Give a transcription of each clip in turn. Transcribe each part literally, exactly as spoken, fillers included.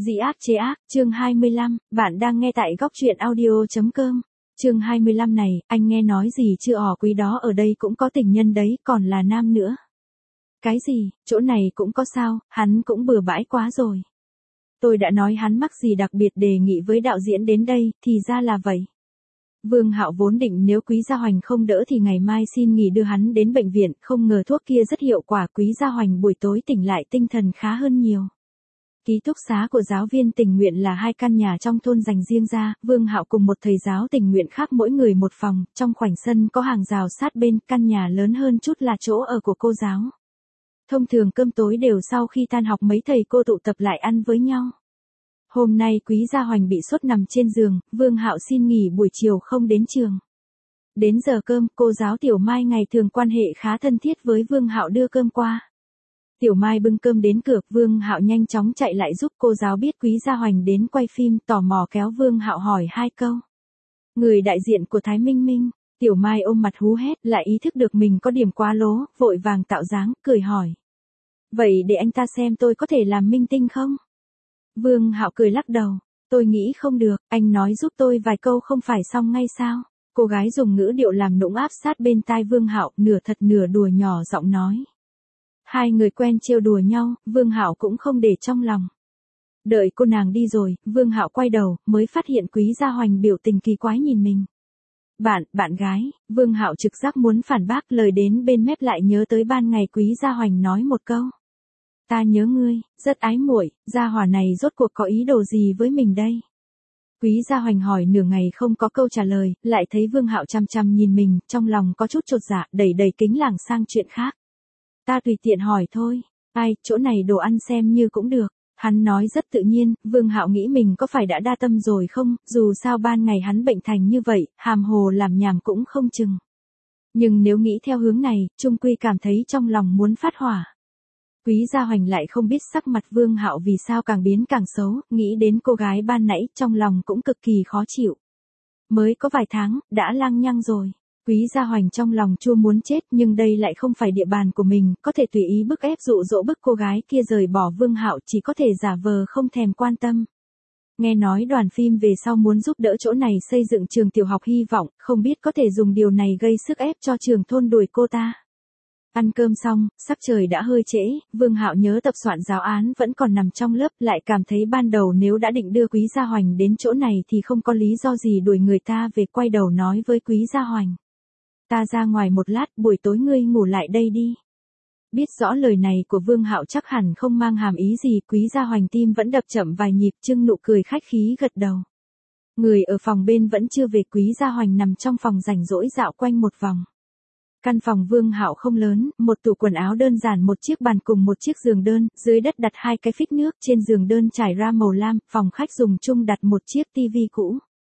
Dĩ ác chế ác, chương hai mươi lăm, bạn đang nghe tại góc truyện audio.com. Chương hai mươi lăm này, anh nghe nói gì chưa ỏ quý đó ở đây cũng có tình nhân đấy, còn là nam nữa. Cái gì, chỗ này cũng có sao, hắn cũng bừa bãi quá rồi. Tôi đã nói hắn mắc gì đặc biệt đề nghị với đạo diễn đến đây, thì ra là vậy. Vương Hạo vốn định nếu Quý Gia Hoành không đỡ thì ngày mai xin nghỉ đưa hắn đến bệnh viện, không ngờ thuốc kia rất hiệu quả. Quý Gia Hoành buổi tối tỉnh lại tinh thần khá hơn nhiều. Ký túc xá của giáo viên tình nguyện là hai căn nhà trong thôn dành riêng ra, Vương Hạo cùng một thầy giáo tình nguyện khác mỗi người một phòng, trong khoảnh sân có hàng rào sát bên, căn nhà lớn hơn chút là chỗ ở của cô giáo. Thông thường cơm tối đều sau khi tan học mấy thầy cô tụ tập lại ăn với nhau. Hôm nay Quý Gia Hoành bị sốt nằm trên giường, Vương Hạo xin nghỉ buổi chiều không đến trường. Đến giờ cơm, cô giáo Tiểu Mai ngày thường quan hệ khá thân thiết với Vương Hạo đưa cơm qua. Tiểu Mai bưng cơm đến cửa, Vương Hạo nhanh chóng chạy lại giúp cô giáo biết Quý Gia Hoành đến quay phim, tò mò kéo Vương Hạo hỏi hai câu. Người đại diện của Thái Minh Minh, Tiểu Mai ôm mặt hú hét, lại ý thức được mình có điểm quá lố, vội vàng tạo dáng, cười hỏi. Vậy để anh ta xem tôi có thể làm minh tinh không? Vương Hạo cười lắc đầu, tôi nghĩ không được, anh nói giúp tôi vài câu không phải xong ngay sao? Cô gái dùng ngữ điệu làm nũng áp sát bên tai Vương Hạo, nửa thật nửa đùa nhỏ giọng nói. Hai người quen trêu đùa nhau, Vương Hạo cũng không để trong lòng. Đợi cô nàng đi rồi, Vương Hạo quay đầu, mới phát hiện Quý Gia Hoành biểu tình kỳ quái nhìn mình. Bạn, bạn gái, Vương Hạo trực giác muốn phản bác, lời đến bên mép lại nhớ tới ban ngày Quý Gia Hoành nói một câu. Ta nhớ ngươi, rất ái muội, gia hỏa này rốt cuộc có ý đồ gì với mình đây? Quý Gia Hoành hỏi nửa ngày không có câu trả lời, lại thấy Vương Hạo chăm chăm nhìn mình, trong lòng có chút chột dạ, đẩy đẩy kính lảng sang chuyện khác. Ta tùy tiện hỏi thôi, ai, chỗ này đồ ăn xem như cũng được. Hắn nói rất tự nhiên, Vương Hạo nghĩ mình có phải đã đa tâm rồi không, dù sao ban ngày hắn bệnh thành như vậy, hàm hồ làm nhảm cũng không chừng. Nhưng nếu nghĩ theo hướng này, chung quy cảm thấy trong lòng muốn phát hỏa. Quý Gia Hoành lại không biết sắc mặt Vương Hạo vì sao càng biến càng xấu, nghĩ đến cô gái ban nãy, trong lòng cũng cực kỳ khó chịu. Mới có vài tháng, đã lang nhăng rồi. Quý Gia Hoành trong lòng chua muốn chết, nhưng đây lại không phải địa bàn của mình, có thể tùy ý bức ép dụ dỗ bức cô gái kia rời bỏ Vương Hạo, chỉ có thể giả vờ không thèm quan tâm. Nghe nói đoàn phim về sau muốn giúp đỡ chỗ này xây dựng trường tiểu học hy vọng, không biết có thể dùng điều này gây sức ép cho trường thôn đuổi cô ta. Ăn cơm xong, sắc trời đã hơi trễ, Vương Hạo nhớ tập soạn giáo án vẫn còn nằm trong lớp, lại cảm thấy ban đầu nếu đã định đưa Quý Gia Hoành đến chỗ này thì không có lý do gì đuổi người ta về, quay đầu nói với Quý Gia Hoành. Ta ra ngoài một lát, buổi tối ngươi ngủ lại đây đi. Biết rõ lời này của Vương Hạo chắc hẳn không mang hàm ý gì, Quý Gia Hoành tim vẫn đập chậm vài nhịp, trưng nụ cười khách khí gật đầu. Người ở phòng bên vẫn chưa về, Quý Gia Hoành nằm trong phòng rảnh rỗi dạo quanh một vòng. Căn phòng Vương Hạo không lớn, một tủ quần áo đơn giản, một chiếc bàn cùng một chiếc giường đơn, dưới đất đặt hai cái phích nước, trên giường đơn trải ra màu lam, phòng khách dùng chung đặt một chiếc tivi cũ.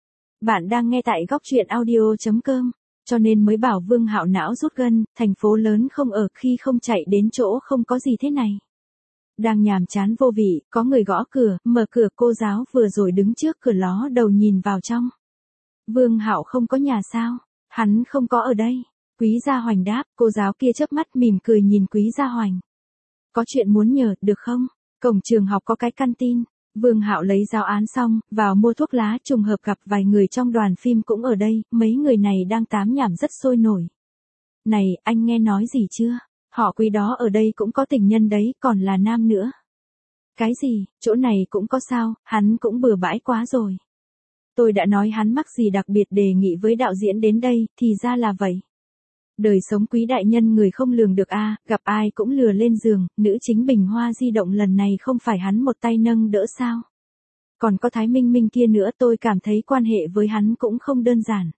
Bạn đang nghe tại góc truyện audio.com. Cho nên mới bảo Vương Hạo não rút gân, thành phố lớn không ở, khi không chạy đến chỗ không có gì thế này. Đang nhàm chán vô vị, có người gõ cửa, mở cửa, cô giáo vừa rồi đứng trước cửa ló đầu nhìn vào trong. Vương Hạo không có nhà sao? Hắn không có ở đây. Quý Gia Hoành đáp, cô giáo kia chớp mắt mỉm cười nhìn Quý Gia Hoành. Có chuyện muốn nhờ, được không? Cổng trường học có cái canteen. Vương Hạo lấy giáo án xong, vào mua thuốc lá, trùng hợp gặp vài người trong đoàn phim cũng ở đây, mấy người này đang tám nhảm rất sôi nổi. Này, anh nghe nói gì chưa? Họ Quý đó ở đây cũng có tình nhân đấy, còn là nam nữa. Cái gì, chỗ này cũng có sao, hắn cũng bừa bãi quá rồi. Tôi đã nói hắn mắc gì đặc biệt đề nghị với đạo diễn đến đây, thì ra là vậy. Đời sống Quý đại nhân người không lường được a, à, gặp ai cũng lừa lên giường, nữ chính bình hoa di động lần này không phải hắn một tay nâng đỡ sao? Còn có Thái Minh Minh kia nữa, tôi cảm thấy quan hệ với hắn cũng không đơn giản.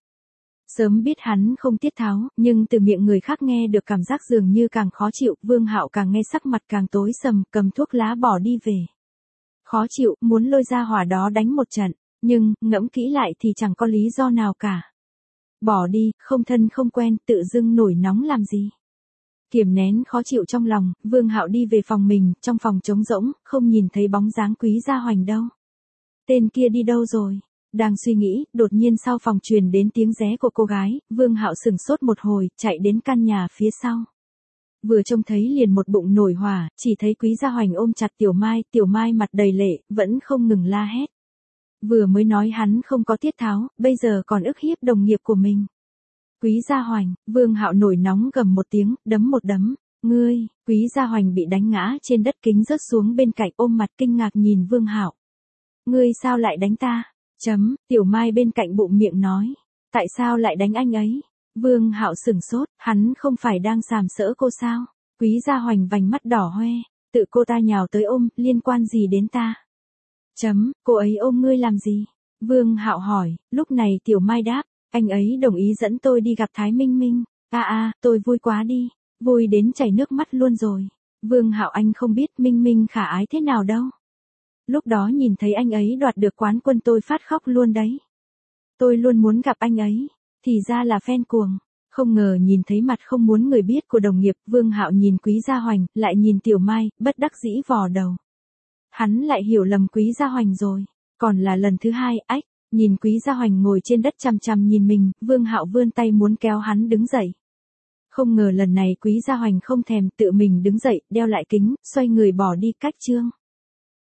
Sớm biết hắn không tiết tháo, nhưng từ miệng người khác nghe được cảm giác dường như càng khó chịu, Vương Hạo càng nghe sắc mặt càng tối sầm, cầm thuốc lá bỏ đi về. Khó chịu, muốn lôi ra hỏa đó đánh một trận, nhưng, ngẫm kỹ lại thì chẳng có lý do nào cả. Bỏ đi, không thân không quen, tự dưng nổi nóng làm gì. Kiềm nén khó chịu trong lòng, Vương Hạo đi về phòng mình, trong phòng trống rỗng, không nhìn thấy bóng dáng Quý Gia Hoành đâu. Tên kia đi đâu rồi? Đang suy nghĩ, đột nhiên sau phòng truyền đến tiếng ré của cô gái, Vương Hạo sửng sốt một hồi, chạy đến căn nhà phía sau. vừa trông thấy liền một bụng nổi hỏa, chỉ thấy Quý Gia Hoành ôm chặt Tiểu Mai, Tiểu Mai mặt đầy lệ, vẫn không ngừng la hét. Vừa mới nói hắn không có tiết tháo, bây giờ còn ức hiếp đồng nghiệp của mình. Quý Gia Hoành, Vương Hạo nổi nóng gầm một tiếng, đấm một đấm. Ngươi, Quý Gia Hoành bị đánh ngã trên đất kính rớt xuống bên cạnh ôm mặt kinh ngạc nhìn Vương Hạo. Ngươi sao lại đánh ta? Chấm, Tiểu Mai bên cạnh bụng miệng nói. Tại sao lại đánh anh ấy? Vương Hạo sửng sốt, hắn không phải đang sàm sỡ cô sao? Quý Gia Hoành vành mắt đỏ hoe, tự cô ta nhào tới ôm, liên quan gì đến ta? Chấm, cô ấy ôm ngươi làm gì? Vương Hạo hỏi, lúc này Tiểu Mai đáp, anh ấy đồng ý dẫn tôi đi gặp Thái Minh Minh. A a, tôi vui quá đi, vui đến chảy nước mắt luôn rồi. Vương Hạo anh không biết Minh Minh khả ái thế nào đâu. Lúc đó nhìn thấy anh ấy đoạt được quán quân tôi phát khóc luôn đấy. Tôi luôn muốn gặp anh ấy, thì ra là fan cuồng. Không ngờ nhìn thấy mặt không muốn người biết của đồng nghiệp, Vương Hạo nhìn Quý Gia Hoành, lại nhìn Tiểu Mai, bất đắc dĩ vò đầu. Hắn lại hiểu lầm Quý Gia Hoành rồi, còn là lần thứ hai, ách, nhìn Quý Gia Hoành ngồi trên đất chằm chằm nhìn mình, Vương Hạo vươn tay muốn kéo hắn đứng dậy. Không ngờ lần này Quý Gia Hoành không thèm, tự mình đứng dậy, đeo lại kính, xoay người bỏ đi cách chương.